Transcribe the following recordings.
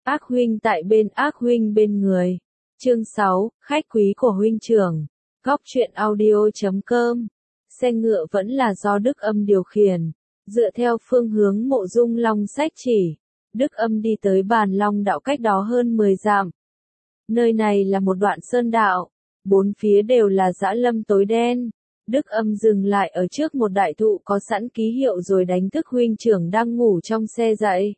Ác huynh tại bên ác huynh bên người. Chương 6, khách quý của huynh trưởng. Góc truyện audio.com. Xe ngựa vẫn là do Đức Âm điều khiển. Dựa theo phương hướng Mộ Dung Long sách chỉ, Đức Âm đi tới Bàn Long đạo cách đó hơn 10 dặm. Nơi này là một đoạn sơn đạo, bốn phía đều là dã lâm tối đen. Đức Âm dừng lại ở trước một đại thụ có sẵn ký hiệu rồi đánh thức huynh trưởng đang ngủ trong xe dậy.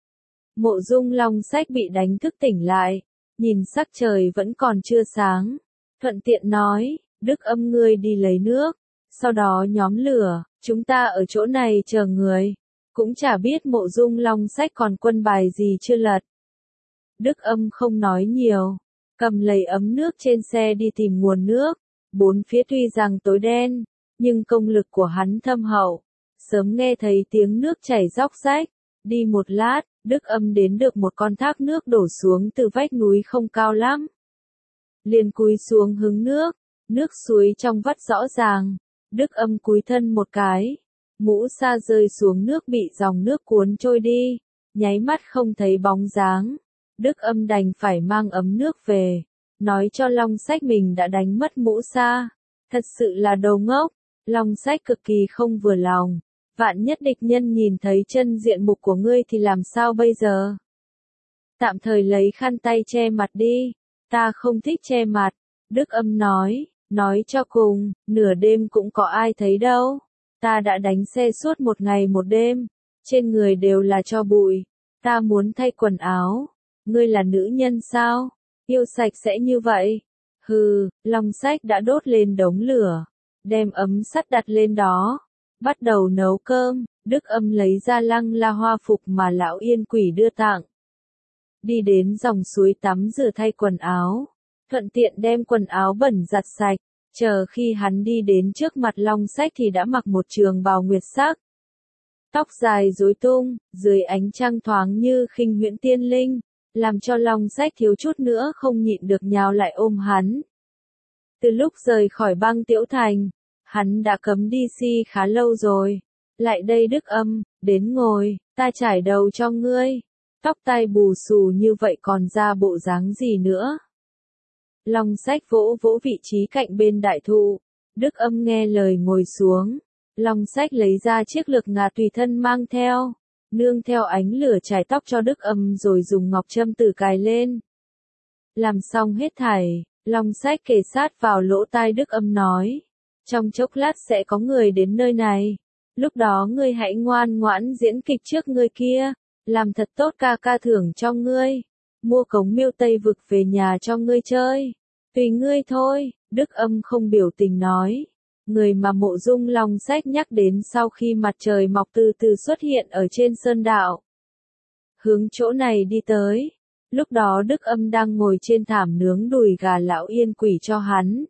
Mộ Dung Long sách bị đánh thức tỉnh lại, nhìn sắc trời vẫn còn chưa sáng, thuận tiện nói, Đức Âm ngươi đi lấy nước, sau đó nhóm lửa, chúng ta ở chỗ này chờ người. Cũng chả biết Mộ Dung Long sách còn quân bài gì chưa lật. Đức Âm không nói nhiều, cầm lấy ấm nước trên xe đi tìm nguồn nước. Bốn phía tuy rằng tối đen, nhưng công lực của hắn thâm hậu, sớm nghe thấy tiếng nước chảy róc rách. Đi một lát, Đức Âm đến được một con thác nước đổ xuống từ vách núi không cao lắm. Liền cúi xuống hứng nước, nước suối trong vắt rõ ràng. Đức Âm cúi thân một cái, mũ sa rơi xuống nước bị dòng nước cuốn trôi đi, nháy mắt không thấy bóng dáng. Đức Âm đành phải mang ấm nước về, nói cho Long sách mình đã đánh mất mũ sa. Thật sự là đồ ngốc. Long sách cực kỳ không vừa lòng. Vạn nhất địch nhân nhìn thấy chân diện mục của ngươi thì làm sao bây giờ? Tạm thời lấy khăn tay che mặt đi. Ta không thích che mặt. Đức Âm nói cho cùng, nửa đêm cũng có ai thấy đâu. Ta đã đánh xe suốt một ngày một đêm, trên người đều là tro bụi. Ta muốn thay quần áo. Ngươi là nữ nhân sao? Yêu sạch sẽ như vậy. Hừ, Long sách đã đốt lên đống lửa, đem ấm sắt đặt lên đó, bắt đầu nấu cơm. Đức Âm lấy ra lăng la hoa phục mà lão yên quỷ đưa tặng. Đi đến dòng suối tắm rửa thay quần áo, thuận tiện đem quần áo bẩn giặt sạch. Chờ khi hắn đi đến trước mặt Long sách thì đã mặc một trường bào nguyệt sắc. Tóc dài rối tung, dưới ánh trăng thoáng như khinh huyễn tiên linh, làm cho Long sách thiếu chút nữa không nhịn được nhào lại ôm hắn. Từ lúc rời khỏi Băng Tiễu Thành, hắn đã cấm đi si khá lâu rồi. Lại đây Đức Âm, đến ngồi, ta trải đầu cho ngươi. Tóc tai bù xù như vậy còn ra bộ dáng gì nữa? Long sách vỗ vỗ vị trí cạnh bên đại thụ. Đức Âm nghe lời ngồi xuống. Long sách lấy ra chiếc lược ngà tùy thân mang theo, nương theo ánh lửa chải tóc cho Đức Âm rồi dùng ngọc châm tử cài lên. Làm xong hết thảy, Long sách kề sát vào lỗ tai Đức Âm nói, trong chốc lát sẽ có người đến nơi này. Lúc đó ngươi hãy ngoan ngoãn diễn kịch trước người kia, làm thật tốt, ca ca thưởng cho ngươi. Mua cống miêu Tây Vực về nhà cho ngươi chơi. Tùy ngươi thôi. Đức Âm không biểu tình nói. Người mà Mộ Dung Long sách nhắc đến sau khi mặt trời mọc từ từ xuất hiện ở trên sơn đạo. Hướng chỗ này đi tới. Lúc đó Đức Âm đang ngồi trên thảm nướng đùi gà lão yên quỷ cho hắn.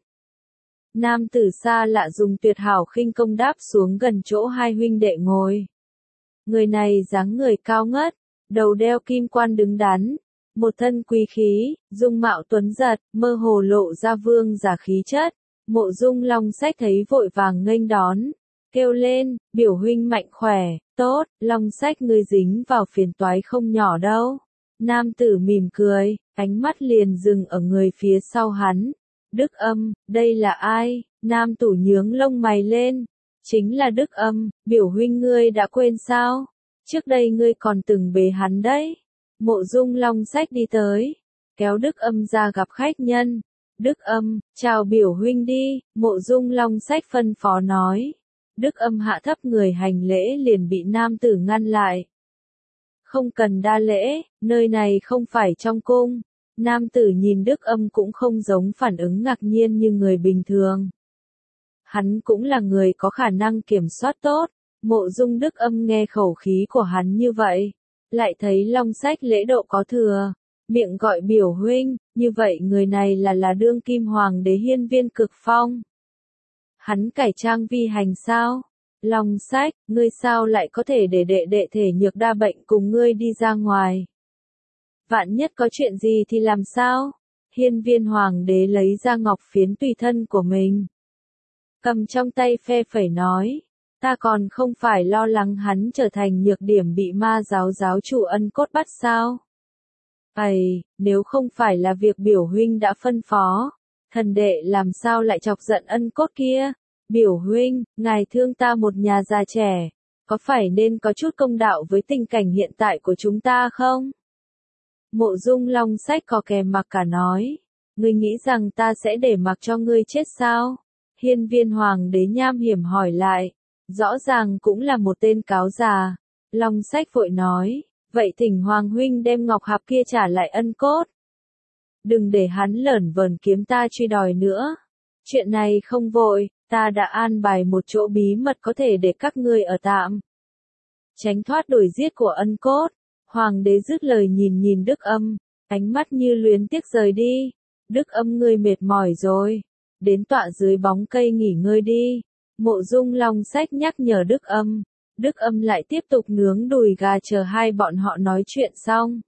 Nam tử xa lạ dùng tuyệt hảo khinh công đáp xuống gần chỗ hai huynh đệ ngồi. Người này dáng người cao ngất, đầu đeo kim quan đứng đắn, một thân quý khí, dung mạo tuấn giật, mơ hồ lộ ra vương giả khí chất. Mộ Dung Long sách thấy vội vàng nghênh đón, kêu lên, biểu huynh mạnh khỏe, tốt. Long sách ngươi dính vào phiền toái không nhỏ đâu. Nam tử mỉm cười, ánh mắt liền dừng ở người phía sau hắn. Đức Âm, đây là ai? Nam tử nhướng lông mày lên. Chính là Đức Âm, biểu huynh ngươi đã quên sao? Trước đây ngươi còn từng bế hắn đấy. Mộ Dung Long sách đi tới, kéo Đức Âm ra gặp khách nhân. Đức Âm, chào biểu huynh đi. Mộ Dung Long sách phân phó nói. Đức Âm hạ thấp người hành lễ liền bị nam tử ngăn lại. Không cần đa lễ, nơi này không phải trong cung. Nam tử nhìn Đức Âm cũng không giống phản ứng ngạc nhiên như người bình thường. Hắn cũng là người có khả năng kiểm soát tốt. Mộ Dung Đức Âm nghe khẩu khí của hắn như vậy, lại thấy Long sách lễ độ có thừa, miệng gọi biểu huynh, như vậy người này là đương kim hoàng đế Hiên Viên Cực Phong. Hắn cải trang vi hành sao? Long sách, ngươi sao lại có thể để đệ thể nhược đa bệnh cùng ngươi đi ra ngoài? Vạn nhất có chuyện gì thì làm sao? Hiên Viên hoàng đế lấy ra ngọc phiến tùy thân của mình, cầm trong tay phe phẩy nói, ta còn không phải lo lắng hắn trở thành nhược điểm bị ma giáo giáo chủ Ân Cốt bắt sao? Ầy, nếu không phải là việc biểu huynh đã phân phó, thần đệ làm sao lại chọc giận ân cốt kia? Biểu huynh, ngài thương ta một nhà già trẻ, có phải nên có chút công đạo với tình cảnh hiện tại của chúng ta không? Mộ Dung Long Sách có kè mặc cả nói, ngươi nghĩ rằng ta sẽ để mặc cho ngươi chết sao? Hiên Viên Hoàng đế nham hiểm hỏi lại, rõ ràng cũng là một tên cáo già. Long Sách vội nói, vậy thỉnh Hoàng huynh đem ngọc hạp kia trả lại ân cốt. Đừng để hắn lởn vởn kiếm ta truy đòi nữa. Chuyện này không vội, ta đã an bài một chỗ bí mật có thể để các ngươi ở tạm. Tránh thoát đuổi giết của ân cốt. Hoàng đế dứt lời nhìn nhìn Đức Âm, ánh mắt như luyến tiếc rời đi. Đức Âm ngươi mệt mỏi rồi, đến tọa dưới bóng cây nghỉ ngơi đi. Mộ Dung Long Sách nhắc nhở Đức Âm. Đức Âm lại tiếp tục nướng đùi gà chờ hai bọn họ nói chuyện xong.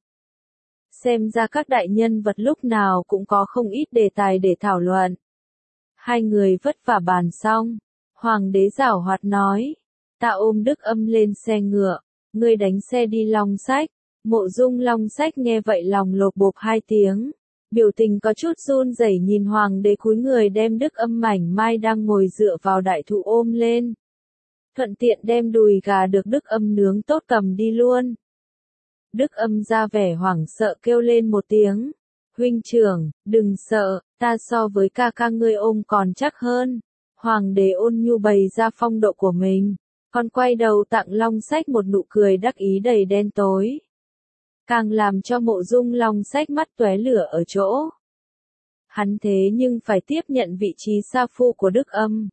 Xem ra các đại nhân vật lúc nào cũng có không ít đề tài để thảo luận. Hai người vất vả bàn xong. Hoàng đế giảo hoạt nói. Ta ôm Đức Âm lên xe ngựa. Ngươi đánh xe đi Long Sách. Mộ Dung Long Sách nghe vậy lòng lột bột hai tiếng. Biểu tình có chút run rẩy nhìn hoàng đế cúi người đem Đức Âm mảnh mai đang ngồi dựa vào đại thụ ôm lên. Thuận tiện đem đùi gà được Đức Âm nướng tốt cầm đi luôn. Đức Âm ra vẻ hoảng sợ kêu lên một tiếng. Huynh trưởng, đừng sợ, ta so với ca ca ngươi ôm còn chắc hơn. Hoàng đế ôn nhu bày ra phong độ của mình, còn quay đầu tặng Long Sách một nụ cười đắc ý đầy đen tối. Càng làm cho Mộ Dung Long Sách mắt tóe lửa ở chỗ. Hắn thế nhưng phải tiếp nhận vị trí sa phu của Đức Âm.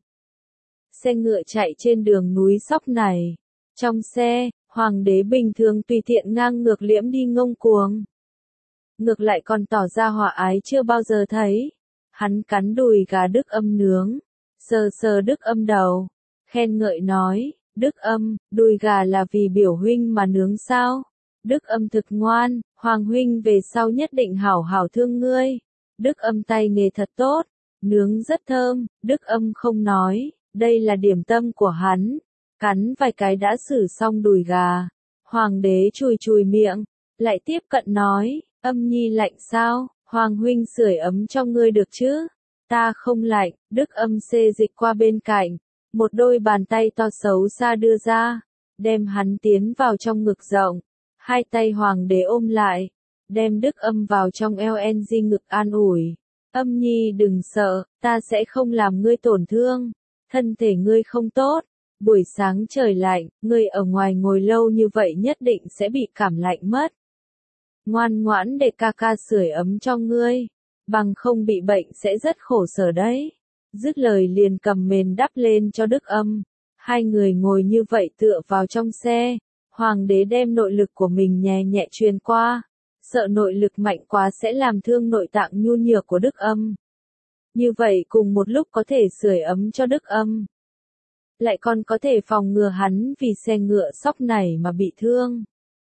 Xe ngựa chạy trên đường núi Sóc này. Trong xe, hoàng đế bình thường tùy tiện ngang ngược liễm đi ngông cuồng. Ngược lại còn tỏ ra hòa ái chưa bao giờ thấy. Hắn cắn đùi gà Đức Âm nướng, sờ sờ Đức Âm đầu, khen ngợi nói, Đức Âm, đùi gà là vì biểu huynh mà nướng sao? Đức Âm thực ngoan, Hoàng huynh về sau nhất định hảo hảo thương ngươi. Đức Âm tay nghề thật tốt, nướng rất thơm. Đức Âm không nói, đây là điểm tâm của hắn. Cắn vài cái đã xử xong đùi gà. Hoàng đế chùi chùi miệng, lại tiếp cận nói, Âm nhi lạnh sao? Hoàng huynh sưởi ấm cho ngươi được chứ? Ta không lạnh. Đức Âm xê dịch qua bên cạnh, một đôi bàn tay to xấu xa đưa ra, đem hắn tiến vào trong ngực rộng. Hai tay hoàng đế ôm lại, đem Đức Âm vào trong eo ng ngực an ủi. Âm nhi đừng sợ, ta sẽ không làm ngươi tổn thương. Thân thể ngươi không tốt, buổi sáng trời lạnh, ngươi ở ngoài ngồi lâu như vậy nhất định sẽ bị cảm lạnh mất. Ngoan ngoãn để ca ca sưởi ấm cho ngươi, bằng không bị bệnh sẽ rất khổ sở đấy. Dứt lời liền cầm mền đắp lên cho Đức Âm. Hai người ngồi như vậy tựa vào trong xe. Hoàng đế đem nội lực của mình nhẹ nhẹ truyền qua, sợ nội lực mạnh quá sẽ làm thương nội tạng nhu nhược của Đức Âm. Như vậy cùng một lúc có thể sưởi ấm cho Đức Âm, lại còn có thể phòng ngừa hắn vì xe ngựa Sóc này mà bị thương.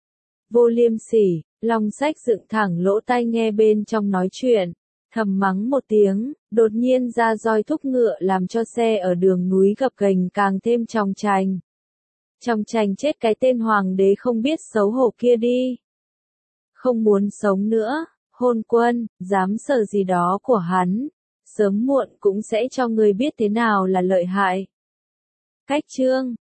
Vô liêm sỉ, Long Sách dựng thẳng lỗ tai nghe bên trong nói chuyện, thầm mắng một tiếng, đột nhiên ra roi thúc ngựa làm cho xe ở đường núi gập ghềnh càng thêm chòng chành. Trong tranh chết cái tên hoàng đế không biết xấu hổ kia đi. Không muốn sống nữa, hôn quân, dám sợ gì đó của hắn, sớm muộn cũng sẽ cho người biết thế nào là lợi hại. Cách chương